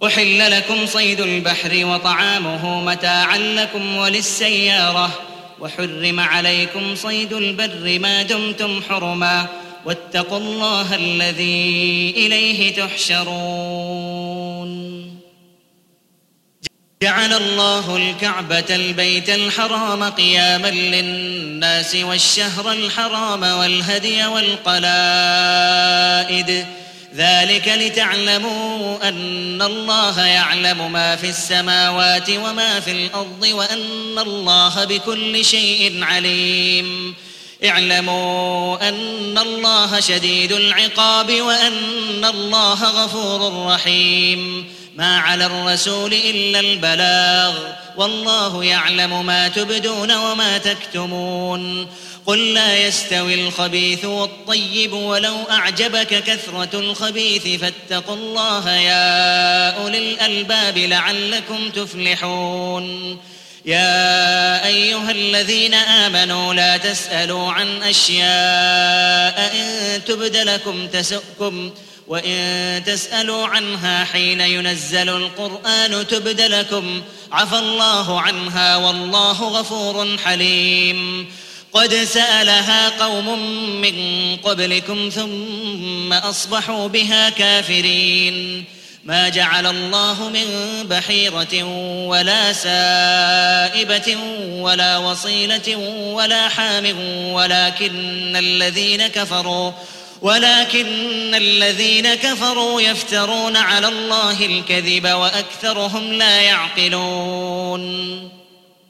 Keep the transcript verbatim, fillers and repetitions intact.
أحل لكم صيد البحر وطعامه متاعا لكم وللسيارة وحرم عليكم صيد البر ما دمتم حرما واتقوا الله الذي إليه تحشرون. جعل الله الكعبة البيت الحرام قياما للناس والشهر الحرام والهدي والقلائد ذلك لتعلموا أن الله يعلم ما في السماوات وما في الأرض وأن الله بكل شيء عليم. اعلموا أن الله شديد العقاب وأن الله غفور رحيم. ما على الرسول إلا البلاغ والله يعلم ما تبدون وما تكتمون. قل لا يستوي الخبيث والطيب ولو أعجبك كثرة الخبيث فاتقوا الله يا أولي الألباب لعلكم تفلحون. يا أيها الذين آمنوا لا تسألوا عن أشياء إن تبد لكم تسؤكم وإن تسألوا عنها حين ينزل القرآن تبد لكم عفى الله عنها والله غفور حليم. قد سألها قوم من قبلكم ثم أصبحوا بها كافرين. ما جعل الله من بحيرة ولا سائبة ولا وصيلة ولا حام ولكن الذين كفروا ولكن الذين كفروا يفترون على الله الكذب وأكثرهم لا يعقلون.